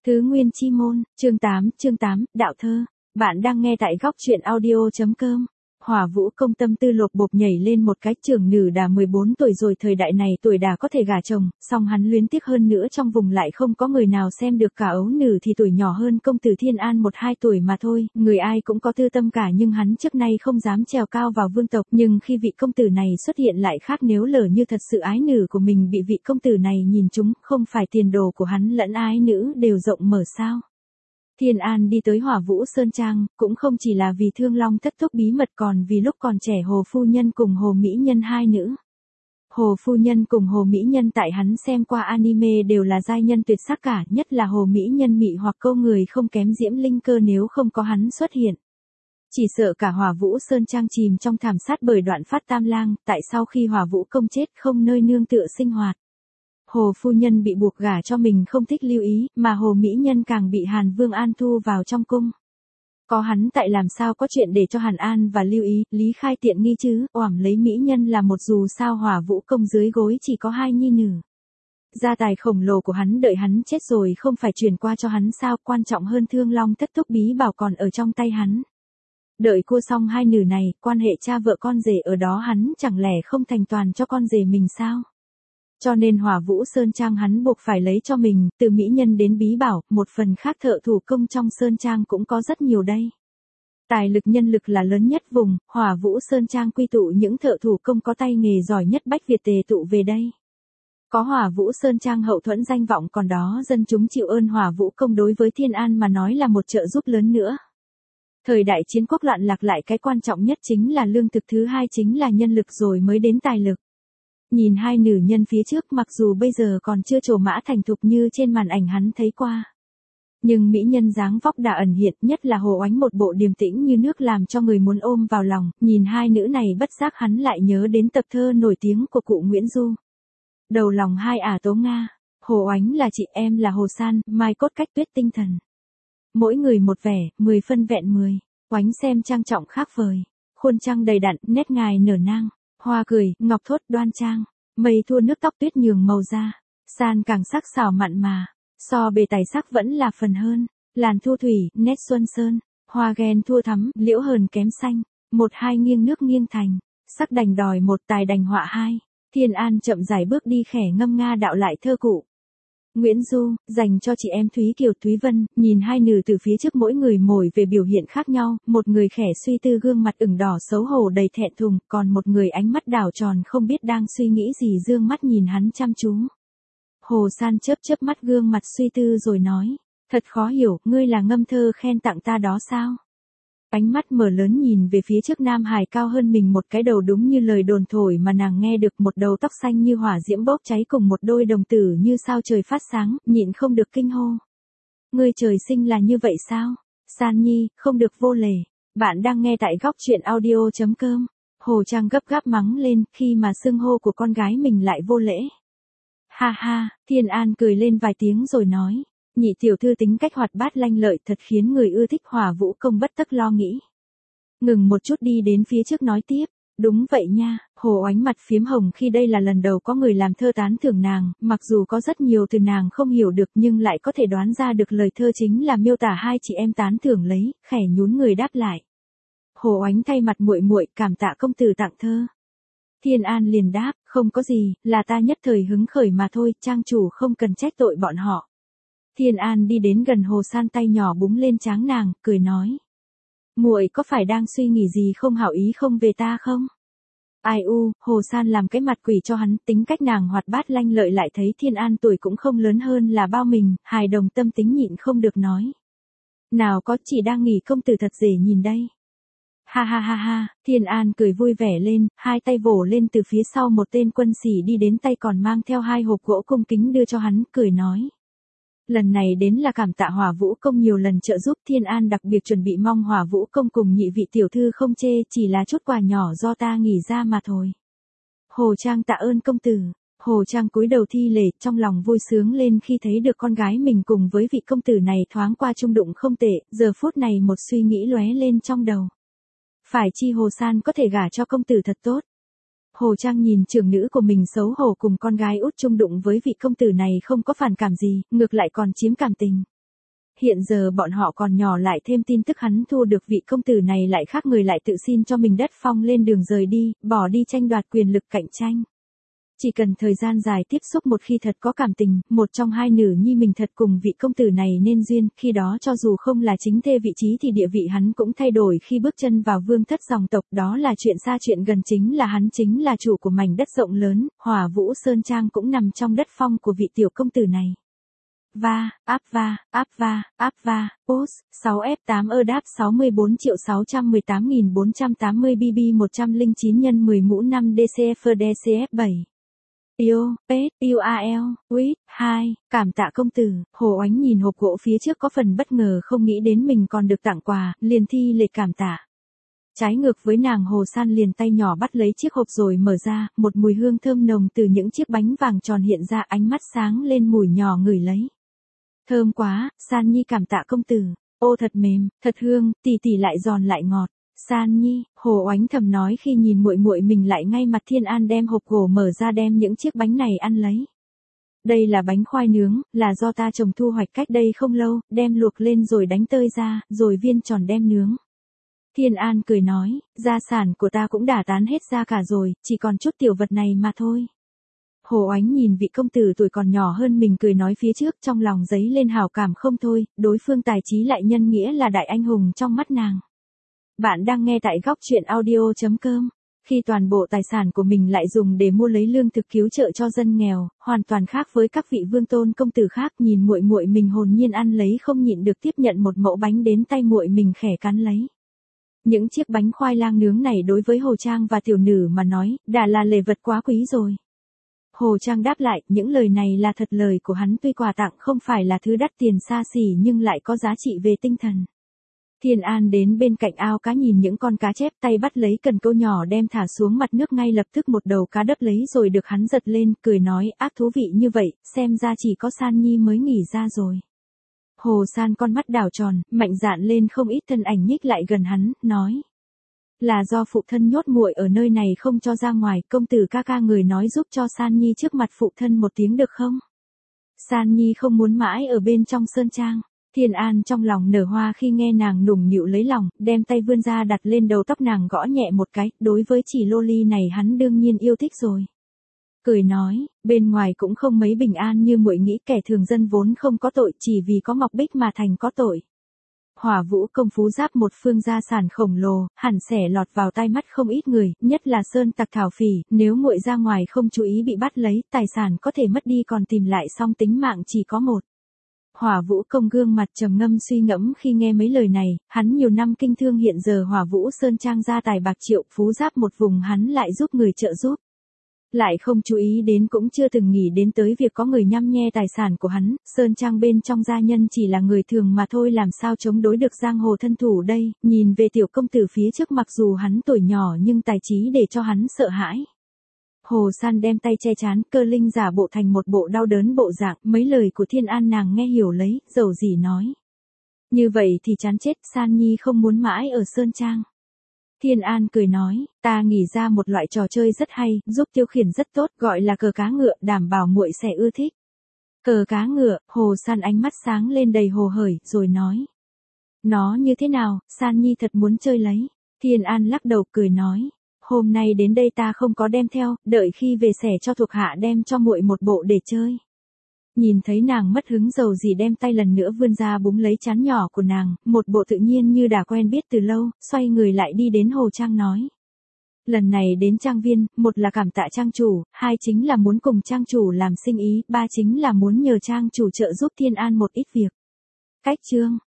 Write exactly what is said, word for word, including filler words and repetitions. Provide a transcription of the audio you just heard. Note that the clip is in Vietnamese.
Thứ Nguyên Chi Môn, chương tám, chương tám, Đạo Thơ. Bạn đang nghe tại góc truyện audio.com. Hỏa Vũ Công tâm tư lột bột nhảy lên một cái, trưởng nữ đã mười bốn tuổi rồi, thời đại này tuổi đã có thể gả chồng, song hắn luyến tiếc hơn nữa trong vùng lại không có người nào xem được cả, ấu nữ thì tuổi nhỏ hơn công tử Thiên An một hai tuổi mà thôi, người ai cũng có tư tâm cả, nhưng hắn trước nay không dám trèo cao vào vương tộc, nhưng khi vị công tử này xuất hiện lại khác, nếu lỡ như thật sự ái nữ của mình bị vị công tử này nhìn trúng, không phải tiền đồ của hắn lẫn ái nữ đều rộng mở sao? Thiên An đi tới Hỏa Vũ Sơn Trang, cũng không chỉ là vì Thương Long thất thúc bí mật, còn vì lúc còn trẻ Hồ Phu Nhân cùng Hồ Mỹ Nhân hai nữ. Hồ Phu Nhân cùng Hồ Mỹ Nhân tại hắn xem qua anime đều là giai nhân tuyệt sắc cả, nhất là Hồ Mỹ Nhân mị hoặc câu người không kém Diễm Linh Cơ, nếu không có hắn xuất hiện. Chỉ sợ cả Hỏa Vũ Sơn Trang chìm trong thảm sát bởi Đoạn Phát Tam Lang, tại sau khi Hỏa Vũ Công chết không nơi nương tựa sinh hoạt. Hồ Phu Nhân bị buộc gả cho mình không thích lưu ý, mà Hồ Mỹ Nhân càng bị Hàn Vương An thu vào trong cung. Có hắn tại làm sao có chuyện để cho Hàn An và lưu ý, Lý Khai tiện nghi chứ, oảm lấy Mỹ Nhân là một, dù sao Hỏa Vũ Công dưới gối chỉ có hai nhi nữ. Gia tài khổng lồ của hắn đợi hắn chết rồi không phải truyền qua cho hắn sao, quan trọng hơn Thương Long thất thúc bí bảo còn ở trong tay hắn. Đợi cua xong hai nữ này, quan hệ cha vợ con rể ở đó hắn chẳng lẽ không thành toàn cho con rể mình sao? Cho nên Hỏa Vũ Sơn Trang hắn buộc phải lấy cho mình, từ mỹ nhân đến bí bảo, một phần khác thợ thủ công trong Sơn Trang cũng có rất nhiều đây. Tài lực nhân lực là lớn nhất vùng, Hỏa Vũ Sơn Trang quy tụ những thợ thủ công có tay nghề giỏi nhất Bách Việt tề tụ về đây. Có Hỏa Vũ Sơn Trang hậu thuẫn danh vọng, còn đó dân chúng chịu ơn Hỏa Vũ Công đối với Thiên An mà nói là một trợ giúp lớn nữa. Thời đại chiến quốc loạn lạc lại, cái quan trọng nhất chính là lương thực, thứ hai chính là nhân lực, rồi mới đến tài lực. Nhìn hai nữ nhân phía trước, mặc dù bây giờ còn chưa trổ mã thành thục như trên màn ảnh hắn thấy qua, nhưng mỹ nhân dáng vóc đã ẩn hiện, nhất là Hồ Oánh một bộ điềm tĩnh như nước làm cho người muốn ôm vào lòng. Nhìn hai nữ này bất giác hắn lại nhớ đến tập thơ nổi tiếng của cụ Nguyễn Du. Đầu lòng hai ả tố Nga, Hồ Oánh là chị, em là Hồ San, mai cốt cách tuyết tinh thần. Mỗi người một vẻ, mười phân vẹn mười. Oánh xem trang trọng khác vời, khuôn trăng đầy đặn, nét ngài nở nang. Hoa cười, ngọc thốt đoan trang, mây thua nước tóc tuyết nhường màu da, San càng sắc sảo mặn mà, so bề tài sắc vẫn là phần hơn, làn thu thủy, nét xuân sơn, hoa ghen thua thắm, liễu hờn kém xanh, một hai nghiêng nước nghiêng thành, sắc đành đòi một, tài đành họa hai. Thiên An chậm rãi bước đi khẽ ngâm nga đạo lại thơ cụ. Nguyễn Du, dành cho chị em Thúy Kiều Thúy Vân. Nhìn hai nữ từ phía trước mỗi người mồi về biểu hiện khác nhau, một người khẽ suy tư gương mặt ửng đỏ xấu hổ đầy thẹn thùng, còn một người ánh mắt đảo tròn không biết đang suy nghĩ gì, dương mắt nhìn hắn chăm chú. Hồ San chớp chớp mắt gương mặt suy tư rồi nói, thật khó hiểu, ngươi là ngâm thơ khen tặng ta đó sao? Ánh mắt mở lớn nhìn về phía trước nam hài cao hơn mình một cái đầu, đúng như lời đồn thổi mà nàng nghe được, một đầu tóc xanh như hỏa diễm bốc cháy cùng một đôi đồng tử như sao trời phát sáng, nhịn không được kinh hô. Ngươi trời sinh là như vậy sao? San Nhi, không được vô lễ. Bạn đang nghe tại góc truyện audio.com. Hồ Trang gấp gáp mắng lên khi mà xưng hô của con gái mình lại vô lễ. Ha ha, Thiên An cười lên vài tiếng rồi nói. Nhị tiểu thư tính cách hoạt bát lanh lợi thật khiến người ưa thích. Hỏa Vũ Công bất tất lo nghĩ. Ngừng một chút đi đến phía trước nói tiếp. Đúng vậy nha, Hồ Oánh mặt phiếm hồng khi đây là lần đầu có người làm thơ tán thưởng nàng, mặc dù có rất nhiều từ nàng không hiểu được nhưng lại có thể đoán ra được lời thơ chính là miêu tả hai chị em tán thưởng lấy, khẽ nhún người đáp lại. Hồ Oánh thay mặt muội muội cảm tạ công tử tặng thơ. Thiên An liền đáp, không có gì, là ta nhất thời hứng khởi mà thôi, trang chủ không cần trách tội bọn họ. Thiên An đi đến gần Hồ San, tay nhỏ búng lên trán nàng, cười nói. Muội có phải đang suy nghĩ gì không hảo ý không về ta không? Ai u, Hồ San làm cái mặt quỷ cho hắn, tính cách nàng hoạt bát lanh lợi, lại thấy Thiên An tuổi cũng không lớn hơn là bao mình, hài đồng tâm tính nhịn không được nói. Nào có, chỉ đang nghỉ công tử thật dễ nhìn đây. Ha ha ha ha, Thiên An cười vui vẻ lên, hai tay vỗ lên từ phía sau một tên quân sĩ đi đến, tay còn mang theo hai hộp gỗ cung kính đưa cho hắn, cười nói. Lần này đến là cảm tạ Hỏa Vũ Công nhiều lần trợ giúp. Thiên An đặc biệt chuẩn bị mong Hỏa Vũ Công cùng nhị vị tiểu thư không chê, chỉ là chút quà nhỏ do ta nghỉ ra mà thôi. Hồ Trang tạ ơn công tử. Hồ Trang cúi đầu thi lễ, trong lòng vui sướng lên khi thấy được con gái mình cùng với vị công tử này thoáng qua chung đụng không tệ, giờ phút này một suy nghĩ lóe lên trong đầu. Phải chi Hồ San có thể gả cho công tử thật tốt. Hồ Trang nhìn trưởng nữ của mình xấu hổ cùng con gái út chung đụng với vị công tử này không có phản cảm gì, ngược lại còn chiếm cảm tình. hiện giờ bọn họ còn nhỏ lại thêm tin tức hắn thua được vị công tử này lại khác người lại tự xin cho mình đất phong lên đường rời đi, bỏ đi tranh đoạt quyền lực cạnh tranh. Chỉ cần thời gian dài tiếp xúc một khi thật có cảm tình, một trong hai nữ nhi mình thật cùng vị công tử này nên duyên, khi đó cho dù không là chính thê vị trí thì địa vị hắn cũng thay đổi khi bước chân vào vương thất dòng tộc, đó là chuyện xa chuyện gần, chính là hắn chính là chủ của mảnh đất rộng lớn, Hỏa Vũ Sơn Trang cũng nằm trong đất phong của vị tiểu công tử này. Va, áp va, áp va, áp va, post, sáu F tám ơ đáp sáu mươi bốn triệu sáu trăm mười tám nghìn bốn trăm tám mươi B B một trăm lẻ chín nhân mười mũ năm D C F D C F bảy. Yêu, pet, U A L, Wit, hai, cảm tạ công tử, Hồ Oánh nhìn hộp gỗ phía trước có phần bất ngờ không nghĩ đến mình còn được tặng quà, liền thi lệ cảm tạ. Trái ngược với nàng, Hồ San liền tay nhỏ bắt lấy chiếc hộp rồi mở ra, một mùi hương thơm nồng từ những chiếc bánh vàng tròn hiện ra, ánh mắt sáng lên mùi nhỏ ngửi lấy. Thơm quá, San Nhi cảm tạ công tử, ô thật mềm, thật hương, tỉ tỉ lại giòn lại ngọt. San Nhi, Hồ Oánh thầm nói khi nhìn muội muội mình lại ngay mặt Thiên An đem hộp gỗ mở ra đem những chiếc bánh này ăn lấy. Đây là bánh khoai nướng, là do ta trồng thu hoạch cách đây không lâu, đem luộc lên rồi đánh tơi ra, rồi viên tròn đem nướng. Thiên An cười nói, gia sản của ta cũng đã tán hết ra cả rồi, chỉ còn chút tiểu vật này mà thôi. Hồ Oánh nhìn vị công tử tuổi còn nhỏ hơn mình cười nói phía trước, trong lòng dấy lên hảo cảm không thôi, đối phương tài trí lại nhân nghĩa là đại anh hùng trong mắt nàng. Bạn đang nghe tại góc truyện audio chấm com. Khi toàn bộ tài sản của mình lại dùng để mua lấy lương thực cứu trợ cho dân nghèo, hoàn toàn khác với các vị vương tôn công tử khác, nhìn muội muội mình hồn nhiên ăn lấy không nhịn được tiếp nhận một mẫu bánh đến tay muội mình khẽ cắn lấy. Những chiếc bánh khoai lang nướng này đối với Hồ Trang và tiểu nữ mà nói, đã là lễ vật quá quý rồi. Hồ Trang đáp lại, những lời này là thật lời của hắn, tuy quà tặng không phải là thứ đắt tiền xa xỉ nhưng lại có giá trị về tinh thần. Thiên An đến bên cạnh ao cá nhìn những con cá chép, tay bắt lấy cần câu nhỏ đem thả xuống mặt nước, ngay lập tức một đầu cá đấp lấy rồi được hắn giật lên, cười nói, ác thú vị như vậy, xem ra chỉ có San Nhi mới nghỉ ra rồi. Hồ San con mắt đảo tròn, mạnh dạn lên không ít, thân ảnh nhích lại gần hắn, nói. Là do phụ thân nhốt muội ở nơi này không cho ra ngoài, công tử ca ca người nói giúp cho San Nhi trước mặt phụ thân một tiếng được không? San Nhi không muốn mãi ở bên trong sơn trang. Thiên An trong lòng nở hoa khi nghe nàng nũng nịu lấy lòng, đem tay vươn ra đặt lên đầu tóc nàng gõ nhẹ một cái, đối với chỉ loli này hắn đương nhiên yêu thích rồi. Cười nói, bên ngoài cũng không mấy bình an như muội nghĩ, kẻ thường dân vốn không có tội, chỉ vì có Ngọc Bích mà thành có tội. Hỏa Vũ công phú giáp một phương gia sản khổng lồ, hẳn sẽ lọt vào tai mắt không ít người, nhất là sơn tặc thảo phỉ, nếu muội ra ngoài không chú ý bị bắt lấy, tài sản có thể mất đi còn tìm lại xong tính mạng chỉ có một. Hỏa Vũ công gương mặt trầm ngâm suy ngẫm khi nghe mấy lời này, hắn nhiều năm kinh thương, hiện giờ Hỏa Vũ Sơn Trang gia tài bạc triệu, phú giáp một vùng hắn lại giúp người trợ giúp. Lại không chú ý đến, cũng chưa từng nghĩ đến tới việc có người nhăm nhe tài sản của hắn, Sơn Trang bên trong gia nhân chỉ là người thường mà thôi, làm sao chống đối được giang hồ thân thủ đây, nhìn về tiểu công tử phía trước, mặc dù hắn tuổi nhỏ nhưng tài trí để cho hắn sợ hãi. Hồ San đem tay che chán, cơ linh giả bộ thành một bộ đau đớn bộ dạng, mấy lời của Thiên An nàng nghe hiểu lấy, dầu gì nói. Như vậy thì chán chết, San Nhi không muốn mãi ở Sơn Trang. Thiên An cười nói, ta nghĩ ra một loại trò chơi rất hay, giúp tiêu khiển rất tốt, gọi là cờ cá ngựa, đảm bảo muội sẽ ưa thích. Cờ cá ngựa, Hồ San ánh mắt sáng lên đầy hồ hởi, rồi nói. Nó như thế nào, San Nhi thật muốn chơi lấy. Thiên An lắc đầu cười nói. Hôm nay đến đây ta không có đem theo, đợi khi về xẻ cho thuộc hạ đem cho muội một bộ để chơi. Nhìn thấy nàng mất hứng, dầu gì đem tay lần nữa vươn ra búng lấy trán nhỏ của nàng, một bộ tự nhiên như đã quen biết từ lâu, xoay người lại đi đến Hồ Trang nói. Lần này đến trang viên, một là cảm tạ trang chủ, hai chính là muốn cùng trang chủ làm sinh ý, ba chính là muốn nhờ trang chủ trợ giúp Thiên An một ít việc. Cách chương,